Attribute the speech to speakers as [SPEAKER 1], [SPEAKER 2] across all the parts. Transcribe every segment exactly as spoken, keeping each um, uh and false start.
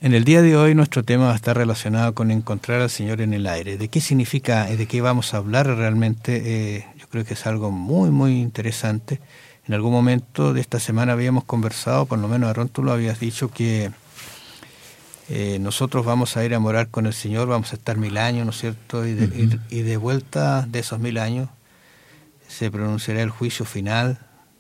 [SPEAKER 1] En el día de hoy nuestro tema va a estar relacionado con encontrar al Señor en el aire. ¿De qué significa, de qué vamos a hablar realmente? Eh, yo creo que es algo muy, muy interesante. En algún momento de esta semana habíamos conversado, por lo menos Aarón, tú lo habías dicho, que eh, nosotros vamos a ir a morar con el Señor, vamos a estar mil años, ¿no es cierto? Y de, uh-huh. y, y de vuelta de esos mil años se pronunciará el juicio final,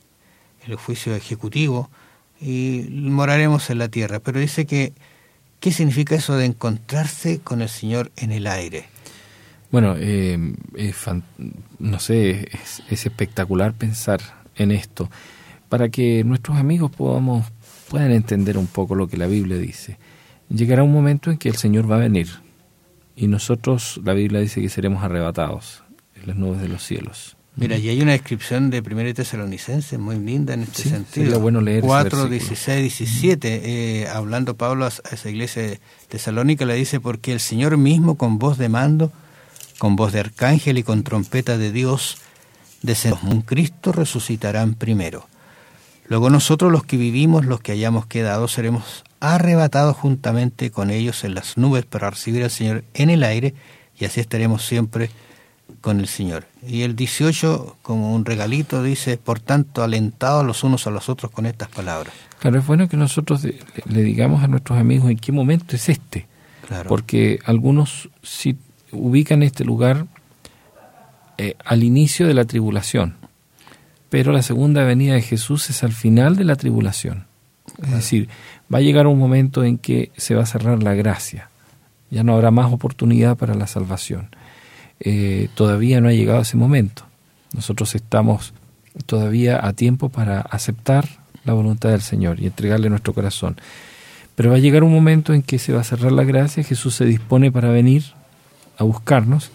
[SPEAKER 1] el juicio ejecutivo, y moraremos en la tierra. Pero dice que ¿qué significa eso de encontrarse con el Señor en el aire?
[SPEAKER 2] Bueno, eh, es fan, no sé, es, es espectacular pensar en esto, para que nuestros amigos podamos, puedan entender un poco lo que la Biblia dice. Llegará un momento en que el Señor va a venir, y nosotros, la Biblia dice que seremos arrebatados en las nubes de los cielos.
[SPEAKER 1] Mira, y hay una descripción de Primera de Tesalonicenses muy linda en este
[SPEAKER 2] sí,
[SPEAKER 1] sentido.
[SPEAKER 2] Sería bueno leer
[SPEAKER 1] cuatro, dieciséis, diecisiete, eh, hablando Pablo a esa iglesia de Tesalónica, le dice, porque el Señor mismo con voz de mando, con voz de arcángel y con trompeta de Dios, descenderán un Cristo, resucitarán primero. Luego nosotros los que vivimos, los que hayamos quedado, seremos arrebatados juntamente con ellos en las nubes para recibir al Señor en el aire, y así estaremos siempre con el Señor. Y el dieciocho, como un regalito, dice, por tanto, alentados los unos a los otros con estas palabras.
[SPEAKER 2] Claro, es bueno que nosotros le, le digamos a nuestros amigos en qué momento es este. Claro. Porque algunos sí ubican este lugar eh, al inicio de la tribulación, pero la segunda venida de Jesús es al final de la tribulación. Claro. Es decir, va a llegar un momento en que se va a cerrar la gracia. Ya no habrá más oportunidad para la salvación. Eh, todavía no ha llegado ese momento. Nosotros estamos todavía a tiempo para aceptar la voluntad del Señor y entregarle nuestro corazón. Pero va a llegar un momento en que se va a cerrar la gracia, Jesús se dispone para venir a buscarnos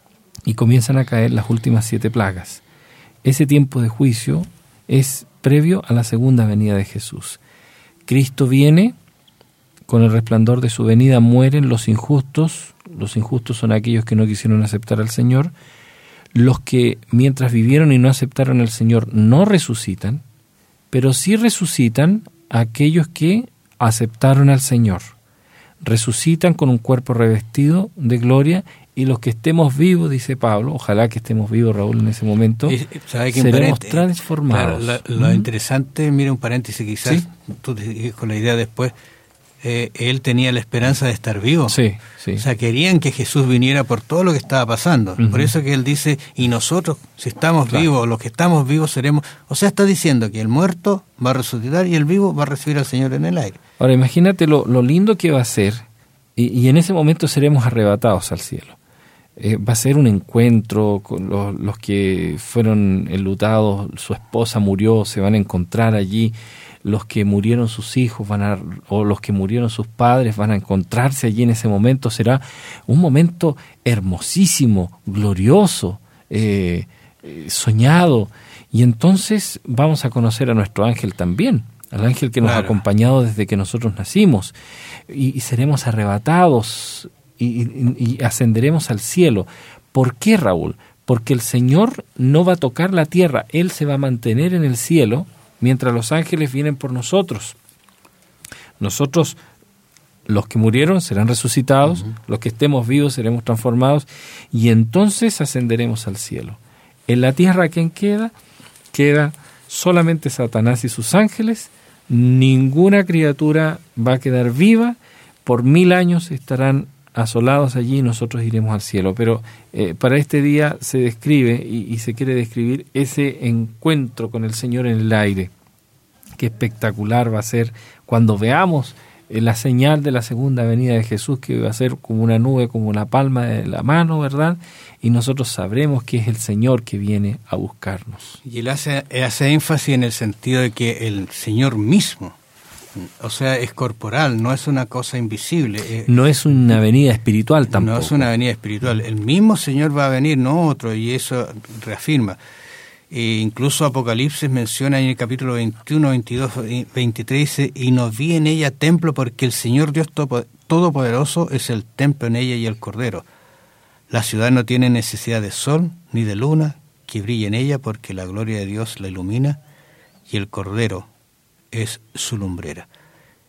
[SPEAKER 2] y comienzan a caer las últimas siete plagas. Ese tiempo de juicio es previo a la segunda venida de Jesús. Cristo viene, con el resplandor de su venida mueren los injustos. Los injustos son aquellos que no quisieron aceptar al Señor. Los que mientras vivieron y no aceptaron al Señor no resucitan, pero sí resucitan aquellos que aceptaron al Señor. Resucitan con un cuerpo revestido de gloria, y los que estemos vivos, dice Pablo, ojalá que estemos vivos, Raúl, en ese momento,
[SPEAKER 1] ¿sabe que
[SPEAKER 2] seremos transformados.
[SPEAKER 1] Claro, lo, lo ¿Mm? interesante, mira un paréntesis quizás, ¿sí? Tú te, con la idea después, Eh, él tenía la esperanza de estar vivo.
[SPEAKER 2] Sí, sí.
[SPEAKER 1] O sea, querían que Jesús viniera por todo lo que estaba pasando. Uh-huh. Por eso que él dice, y nosotros, si estamos claro. vivos, los que estamos vivos seremos... O sea, está diciendo que el muerto va a resucitar y el vivo va a recibir al Señor en el aire.
[SPEAKER 2] Ahora, imagínate lo, lo lindo que va a ser, y, y en ese momento seremos arrebatados al cielo. Eh, va a ser un encuentro con los, los que fueron enlutados, su esposa murió, se van a encontrar allí. Los que murieron sus hijos van a, o los que murieron sus padres van a encontrarse allí en ese momento. Será un momento hermosísimo, glorioso, eh, eh, soñado. Y entonces vamos a conocer a nuestro ángel también, al ángel que nos claro. ha acompañado desde que nosotros nacimos. Y, y seremos arrebatados y, y, y ascenderemos al cielo. ¿Por qué, Raúl? Porque el Señor no va a tocar la tierra, Él se va a mantener en el cielo, mientras los ángeles vienen por nosotros. Nosotros, los que murieron, serán resucitados, uh-huh. los que estemos vivos seremos transformados, y entonces ascenderemos al cielo. En la tierra, ¿quién queda? Queda solamente Satanás y sus ángeles. Ninguna criatura va a quedar viva. Por mil años estarán asolados allí y nosotros iremos al cielo. Pero eh, para este día se describe y, y se quiere describir ese encuentro con el Señor en el aire. Qué espectacular va a ser cuando veamos eh, la señal de la segunda venida de Jesús, que va a ser como una nube, como la palma de la mano, ¿verdad? Y nosotros sabremos que es el Señor que viene a buscarnos.
[SPEAKER 1] Y él hace, hace énfasis en el sentido de que el Señor mismo, o sea, es corporal, no es una cosa invisible.
[SPEAKER 2] No es una venida espiritual tampoco.
[SPEAKER 1] No es una venida espiritual. El mismo Señor va a venir, no otro, y eso reafirma. E incluso Apocalipsis menciona en el capítulo veintiuno, veintidós, veintitrés, dice, y nos vi en ella templo porque el Señor Dios Todopoderoso es el templo en ella y el Cordero. La ciudad no tiene necesidad de sol ni de luna que brille en ella porque la gloria de Dios la ilumina y el Cordero es su lumbrera.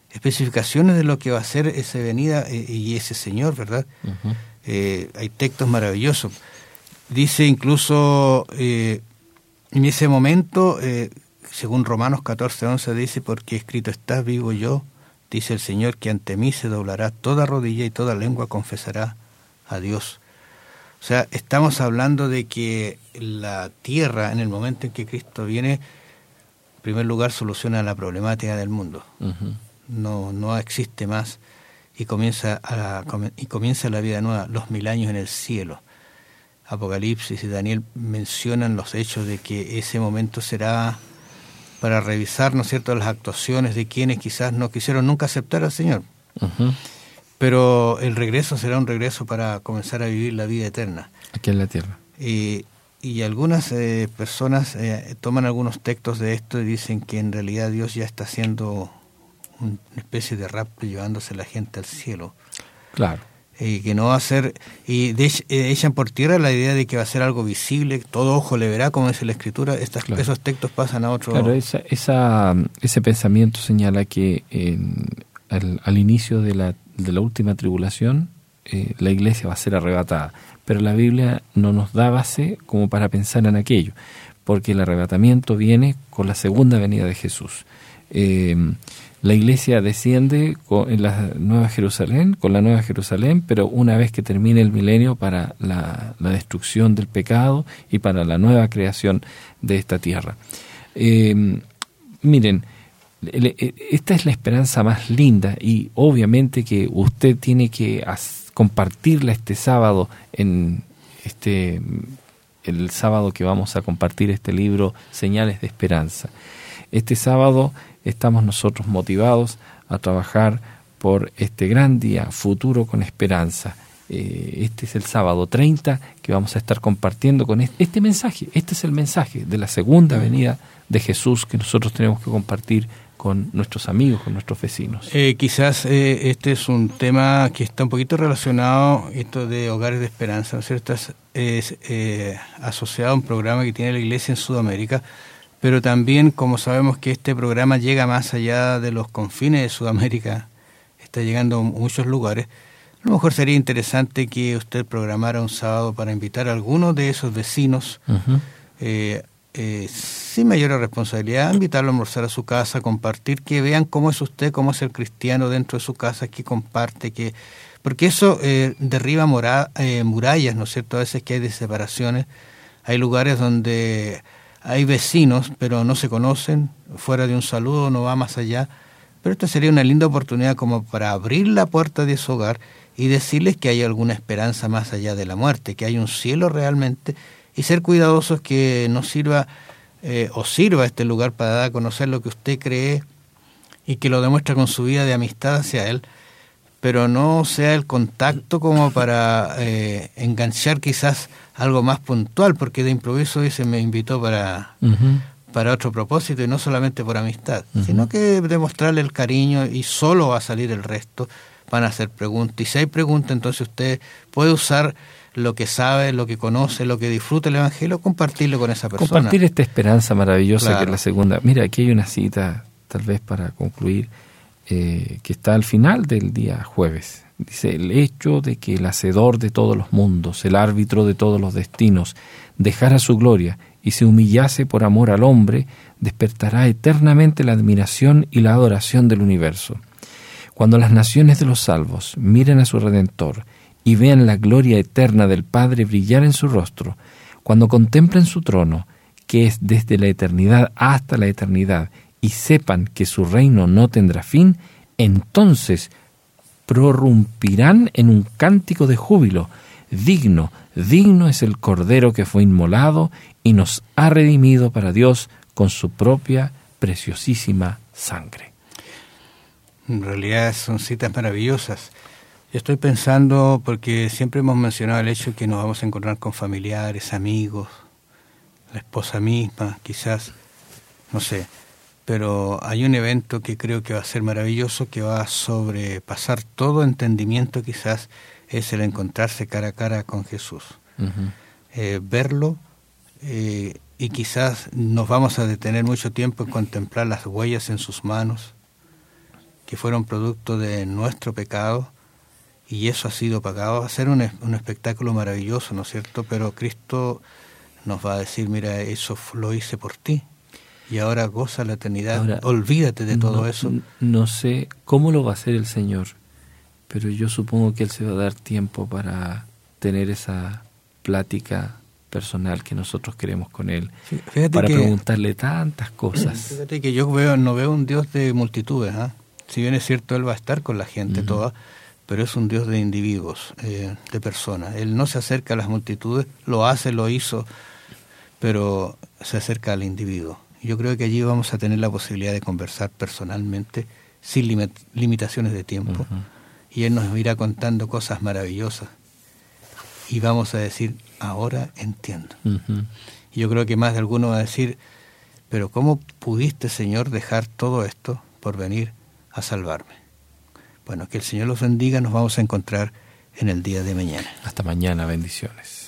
[SPEAKER 1] especificaciones de lo que va a ser esa venida eh, y ese Señor, ¿verdad? Uh-huh. Eh, hay textos maravillosos. Dice incluso, eh, en ese momento, eh, según Romanos catorce once, dice, porque escrito está, vivo yo, dice el Señor, que ante mí se doblará toda rodilla y toda lengua confesará a Dios. O sea, estamos hablando de que la tierra, en el momento en que Cristo viene, en primer lugar soluciona la problemática del mundo. Uh-huh. No, no existe más y comienza, a, y comienza la vida nueva, los mil años en el cielo. Apocalipsis y Daniel mencionan los hechos de que ese momento será para revisar, ¿no es cierto?, las actuaciones de quienes quizás no quisieron nunca aceptar al Señor. Uh-huh. Pero el regreso será un regreso para comenzar a vivir la vida eterna.
[SPEAKER 2] Aquí en la tierra.
[SPEAKER 1] Y, y algunas eh, personas eh, toman algunos textos de esto y dicen que en realidad Dios ya está haciendo una especie de rapto llevándose a la gente al cielo.
[SPEAKER 2] Claro.
[SPEAKER 1] Y que no va a ser, y de, eh, echan por tierra la idea de que va a ser algo visible, todo ojo le verá, como dice la Escritura. Estas, claro. Esos textos pasan a otro...
[SPEAKER 2] Claro, esa, esa, ese pensamiento señala que en, al, al inicio de la, de la última tribulación, eh, la iglesia va a ser arrebatada. Pero la Biblia no nos da base como para pensar en aquello, porque el arrebatamiento viene con la segunda venida de Jesús. Eh, La iglesia desciende con, en la Nueva Jerusalén, con la Nueva Jerusalén, pero una vez que termine el milenio para la, la destrucción del pecado y para la nueva creación de esta tierra. Eh, miren, esta es la esperanza más linda y obviamente que usted tiene que as, compartirla este sábado, en este el sábado que vamos a compartir este libro, Señales de Esperanza. Este sábado estamos nosotros motivados a trabajar por este gran día, futuro con esperanza. Eh, este es el sábado treinta que vamos a estar compartiendo con este, este mensaje. Este es el mensaje de la segunda venida de Jesús que nosotros tenemos que compartir con nuestros amigos, con nuestros vecinos.
[SPEAKER 1] Eh, quizás eh, este es un tema que está un poquito relacionado, esto de Hogares de Esperanza, ¿no es cierto? Es, es eh, asociado a un programa que tiene la Iglesia en Sudamérica, pero también, como sabemos que este programa llega más allá de los confines de Sudamérica, está llegando a muchos lugares, a lo mejor sería interesante que usted programara un sábado para invitar a algunos de esos vecinos, uh-huh. eh, eh, sin mayor responsabilidad, invitarlo a almorzar a su casa, compartir, que vean cómo es usted, cómo es el cristiano dentro de su casa, que comparte, que porque eso eh, derriba mora, eh, murallas, ¿no es cierto? A veces que hay de separaciones, hay lugares donde... hay vecinos, pero no se conocen, fuera de un saludo no va más allá. Pero esta sería una linda oportunidad como para abrir la puerta de su hogar y decirles que hay alguna esperanza más allá de la muerte, que hay un cielo realmente, y ser cuidadosos que no sirva eh, o sirva este lugar para dar a conocer lo que usted cree y que lo demuestra con su vida de amistad hacia él, pero no sea el contacto como para eh, enganchar quizás algo más puntual, porque de improviso hoy se me invitó para, uh-huh. para otro propósito y no solamente por amistad, uh-huh. sino que demostrarle el cariño y solo va a salir el resto, van a hacer preguntas. Y si hay preguntas, entonces usted puede usar lo que sabe, lo que conoce, lo que disfruta el Evangelio, compartirlo con esa persona.
[SPEAKER 2] Compartir esta esperanza maravillosa, claro. Que es la segunda. Mira, aquí hay una cita, tal vez para concluir, eh, que está al final del día jueves. Dice, el hecho de que el hacedor de todos los mundos, el árbitro de todos los destinos, dejara su gloria y se humillase por amor al hombre, despertará eternamente la admiración y la adoración del universo. Cuando las naciones de los salvos miren a su Redentor y vean la gloria eterna del Padre brillar en su rostro, cuando contemplen su trono, que es desde la eternidad hasta la eternidad, y sepan que su reino no tendrá fin, entonces prorrumpirán en un cántico de júbilo. Digno, digno es el Cordero que fue inmolado y nos ha redimido para Dios con su propia preciosísima sangre.
[SPEAKER 1] En realidad son citas maravillosas. Yo estoy pensando, porque siempre hemos mencionado el hecho de que nos vamos a encontrar con familiares, amigos, la esposa misma, quizás, no sé. Pero hay un evento que creo que va a ser maravilloso, que va a sobrepasar todo entendimiento, quizás es el encontrarse cara a cara con Jesús. Uh-huh. Eh, verlo, eh, y quizás nos vamos a detener mucho tiempo en contemplar las huellas en sus manos, que fueron producto de nuestro pecado, y eso ha sido pagado. Va a ser un, un espectáculo maravilloso, ¿no es cierto? Pero Cristo nos va a decir, mira, eso lo hice por ti, y ahora goza la eternidad. Ahora, olvídate de todo
[SPEAKER 2] no,
[SPEAKER 1] eso.
[SPEAKER 2] No sé cómo lo va a hacer el Señor, pero yo supongo que Él se va a dar tiempo para tener esa plática personal que nosotros queremos con Él, sí, para que, preguntarle tantas cosas.
[SPEAKER 1] Fíjate que yo veo, no veo un Dios de multitudes, ¿eh? Si bien es cierto, Él va a estar con la gente uh-huh. toda, pero es un Dios de individuos, eh, de personas. Él no se acerca a las multitudes, lo hace, lo hizo, pero se acerca al individuo. Yo creo que allí vamos a tener la posibilidad de conversar personalmente, sin limit- limitaciones de tiempo, uh-huh. y Él nos irá contando cosas maravillosas, y vamos a decir, ahora entiendo. Uh-huh. Y yo creo que más de alguno va a decir, pero ¿cómo pudiste, Señor, dejar todo esto por venir a salvarme? Bueno, que el Señor los bendiga, nos vamos a encontrar en el día de mañana.
[SPEAKER 2] Hasta mañana, bendiciones.